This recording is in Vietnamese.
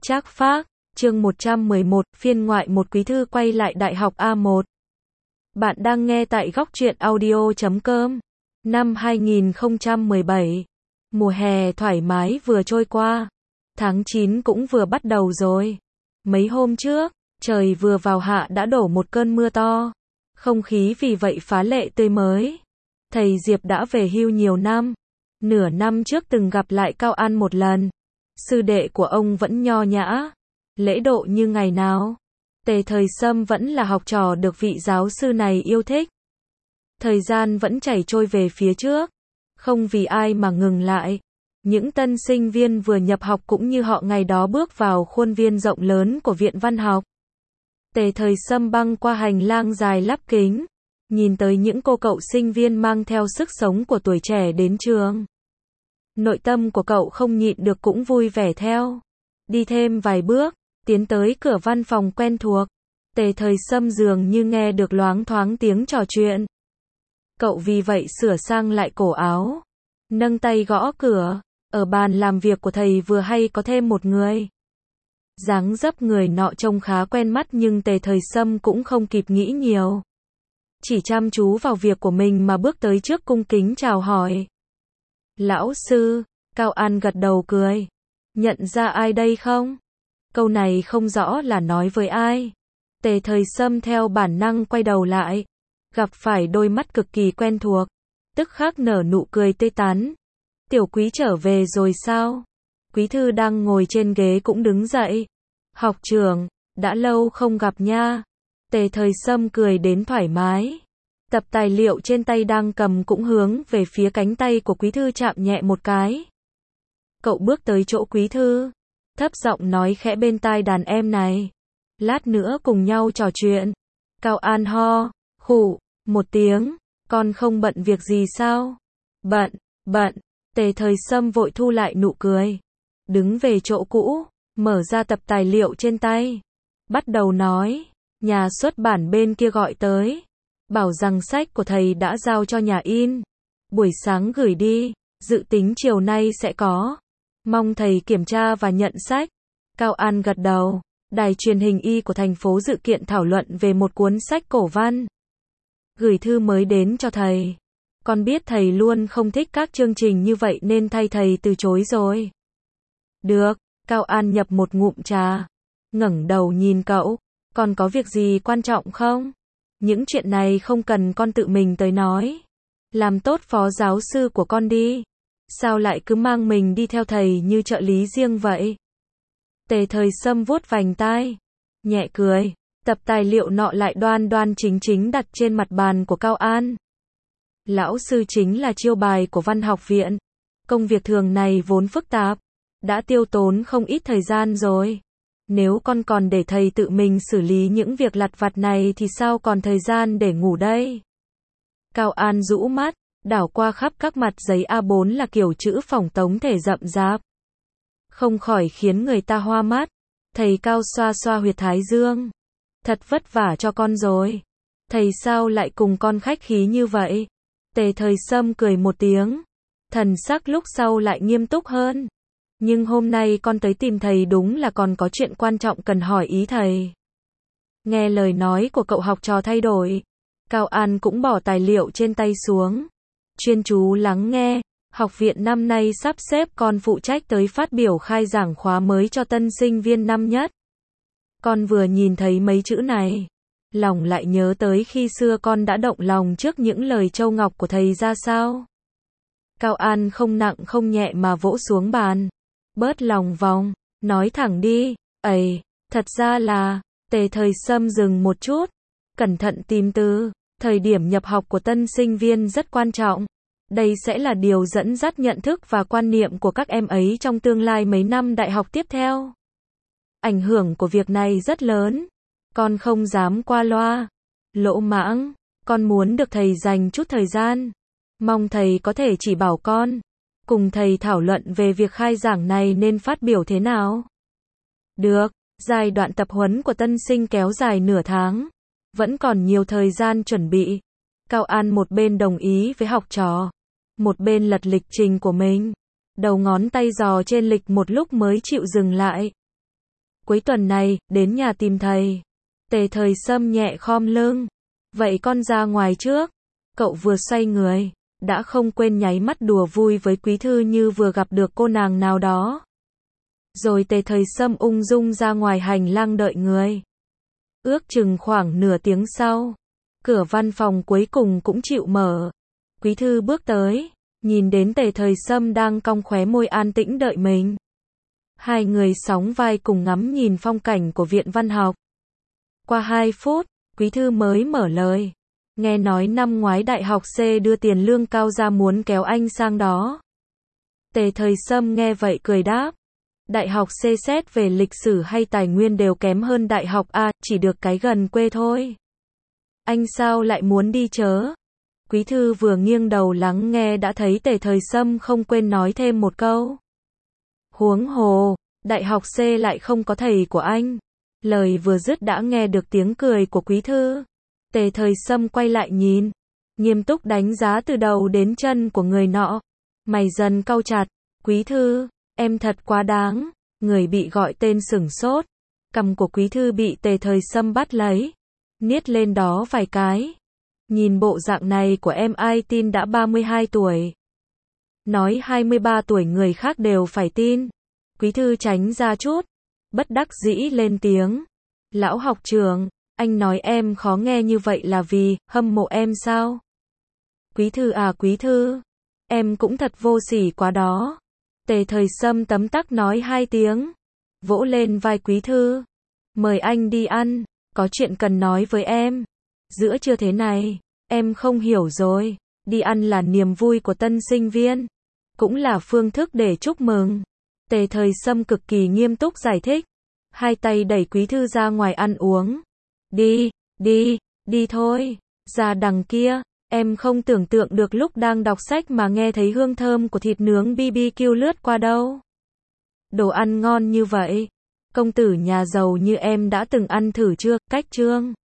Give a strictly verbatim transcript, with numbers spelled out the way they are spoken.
Trác Phác, chương một trăm mười một, phiên ngoại một quý thư quay lại Đại học A một. Bạn đang nghe tại góc truyện audio chấm com. Năm hai nghìn không trăm mười bảy, mùa hè thoải mái vừa trôi qua. Tháng chín cũng vừa bắt đầu rồi. Mấy hôm trước, trời vừa vào hạ đã đổ một cơn mưa to. Không khí vì vậy phá lệ tươi mới. Thầy Diệp đã về hưu nhiều năm. Nửa năm trước từng gặp lại Cao An một lần. Sư đệ của ông vẫn nho nhã, lễ độ như ngày nào. Tề Thời Sâm vẫn là học trò được vị giáo sư này yêu thích. Thời gian vẫn chảy trôi về phía trước, không vì ai mà ngừng lại. Những tân sinh viên vừa nhập học cũng như họ ngày đó bước vào khuôn viên rộng lớn của Viện Văn học. Tề Thời Sâm băng qua hành lang dài lắp kính, nhìn tới những cô cậu sinh viên mang theo sức sống của tuổi trẻ đến trường. Nội tâm của cậu không nhịn được cũng vui vẻ theo. Đi thêm vài bước, tiến tới cửa văn phòng quen thuộc. Tề Thời Sâm dường như nghe được loáng thoáng tiếng trò chuyện. Cậu vì vậy sửa sang lại cổ áo, nâng tay gõ cửa. Ở bàn làm việc của thầy vừa hay có thêm một người. Dáng dấp người nọ trông khá quen mắt nhưng Tề Thời Sâm cũng không kịp nghĩ nhiều. Chỉ chăm chú vào việc của mình mà bước tới trước cung kính chào hỏi. Lão sư, Cao An gật đầu cười. Nhận ra ai đây không? Câu này không rõ là nói với ai. Tề Thời Sâm theo bản năng quay đầu lại. Gặp phải đôi mắt cực kỳ quen thuộc. Tức khắc nở nụ cười tươi tắn. Tiểu Quý trở về rồi sao? Quý thư đang ngồi trên ghế cũng đứng dậy. Học trưởng, đã lâu không gặp nha. Tề Thời Sâm cười đến thoải mái. Tập tài liệu trên tay đang cầm cũng hướng về phía cánh tay của Quý thư chạm nhẹ một cái. Cậu bước tới chỗ Quý thư, thấp giọng nói khẽ bên tai đàn em này. Lát nữa cùng nhau trò chuyện. Cao An ho, khụ, một tiếng. Con không bận việc gì sao? Bận, bận. Tề Thời Sâm vội thu lại nụ cười. Đứng về chỗ cũ, mở ra tập tài liệu trên tay. Bắt đầu nói, nhà xuất bản bên kia gọi tới. Bảo rằng sách của thầy đã giao cho nhà in. Buổi sáng gửi đi, dự tính chiều nay sẽ có. Mong thầy kiểm tra và nhận sách. Cao An gật đầu. Đài truyền hình Y của thành phố dự kiện thảo luận về một cuốn sách cổ văn. Gửi thư mới đến cho thầy. Con biết thầy luôn không thích các chương trình như vậy nên thay thầy từ chối rồi. Được, Cao An nhập một ngụm trà. Ngẩng đầu nhìn cậu. Còn có việc gì quan trọng không? Những chuyện này không cần con tự mình tới nói. Làm tốt phó giáo sư của con đi. Sao lại cứ mang mình đi theo thầy như trợ lý riêng vậy? Tề Thời Sâm vuốt vành tai, nhẹ cười. Tập tài liệu nọ lại đoan đoan chính chính đặt trên mặt bàn của Cao An. Lão sư chính là chiêu bài của văn học viện. Công việc thường này vốn phức tạp, đã tiêu tốn không ít thời gian rồi. Nếu con còn để thầy tự mình xử lý những việc lặt vặt này thì sao còn thời gian để ngủ đây? Cao An rũ mắt, đảo qua khắp các mặt giấy A bốn là kiểu chữ phỏng tống thể rậm rạp. Không khỏi khiến người ta hoa mắt. Thầy Cao xoa xoa huyệt thái dương. Thật vất vả cho con rồi. Thầy sao lại cùng con khách khí như vậy? Tề Thời Sâm cười một tiếng. Thần sắc lúc sau lại nghiêm túc hơn. Nhưng hôm nay con tới tìm thầy đúng là còn có chuyện quan trọng cần hỏi ý thầy. Nghe lời nói của cậu học trò thay đổi. Cao An cũng bỏ tài liệu trên tay xuống. Chuyên chú lắng nghe. Học viện năm nay sắp xếp con phụ trách tới phát biểu khai giảng khóa mới cho tân sinh viên năm nhất. Con vừa nhìn thấy mấy chữ này, lòng lại nhớ tới khi xưa con đã động lòng trước những lời châu ngọc của thầy ra sao. Cao An không nặng không nhẹ mà vỗ xuống bàn. Bớt lòng vòng, nói thẳng đi. Ây, thật ra là, Tề Thời Sâm dừng một chút, cẩn thận tìm từ. Thời điểm nhập học của tân sinh viên rất quan trọng. Đây sẽ là điều dẫn dắt nhận thức và quan niệm của các em ấy trong tương lai mấy năm đại học tiếp theo. Ảnh hưởng của việc này rất lớn. Con không dám qua loa, lỗ mãng. Con muốn được thầy dành chút thời gian. Mong thầy có thể chỉ bảo con. Cùng thầy thảo luận về việc khai giảng này nên phát biểu thế nào. Được, giai đoạn tập huấn của tân sinh kéo dài nửa tháng. Vẫn còn nhiều thời gian chuẩn bị. Cao An một bên đồng ý với học trò, một bên lật lịch trình của mình. Đầu ngón tay dò trên lịch một lúc mới chịu dừng lại. Cuối tuần này, đến nhà tìm thầy. Tề Thời Sâm nhẹ khom lưng. Vậy con ra ngoài trước. Cậu vừa xoay người, đã không quên nháy mắt đùa vui với Quý Thư như vừa gặp được cô nàng nào đó. Rồi Tề Thời Sâm ung dung ra ngoài hành lang đợi người. Ước chừng khoảng nửa tiếng sau, cửa văn phòng cuối cùng cũng chịu mở. Quý Thư bước tới, nhìn đến Tề Thời Sâm đang cong khóe môi an tĩnh đợi mình. Hai người sóng vai cùng ngắm nhìn phong cảnh của viện văn học. Qua hai phút, Quý Thư mới mở lời. Nghe nói năm ngoái đại học C đưa tiền lương cao ra muốn kéo anh sang đó. Tề Thời Sâm nghe vậy cười đáp. Đại học C xét về lịch sử hay tài nguyên đều kém hơn đại học A, chỉ được cái gần quê thôi. Anh sao lại muốn đi chớ? Quý Thư vừa nghiêng đầu lắng nghe đã thấy Tề Thời Sâm không quên nói thêm một câu. Huống hồ, đại học C lại không có thầy của anh. Lời vừa dứt đã nghe được tiếng cười của Quý Thư. Tề Thời Sâm quay lại nhìn, nghiêm túc đánh giá từ đầu đến chân của người nọ. Mày dần cau chặt. Quý Thư, em thật quá đáng. Người bị gọi tên sửng sốt. Cằm của Quý Thư bị Tề Thời Sâm bắt lấy, niết lên đó vài cái. Nhìn bộ dạng này của em ai tin đã ba mươi hai tuổi. Nói hai mươi ba tuổi người khác đều phải tin. Quý Thư tránh ra chút, bất đắc dĩ lên tiếng. Lão học trưởng, anh nói em khó nghe như vậy là vì hâm mộ em sao? Quý Thư à Quý Thư, em cũng thật vô sỉ quá đó. Tề Thời Sâm tấm tắc nói hai tiếng, vỗ lên vai Quý Thư. Mời anh đi ăn, có chuyện cần nói với em. Giữa trưa thế này, em không hiểu rồi. Đi ăn là niềm vui của tân sinh viên, cũng là phương thức để chúc mừng. Tề Thời Sâm cực kỳ nghiêm túc giải thích. Hai tay đẩy Quý Thư ra ngoài ăn uống. Đi, đi, đi thôi. Ra đằng kia, em không tưởng tượng được lúc đang đọc sách mà nghe thấy hương thơm của thịt nướng bê bê kiu lướt qua đâu. Đồ ăn ngon như vậy, công tử nhà giàu như em đã từng ăn thử chưa? Cách Trương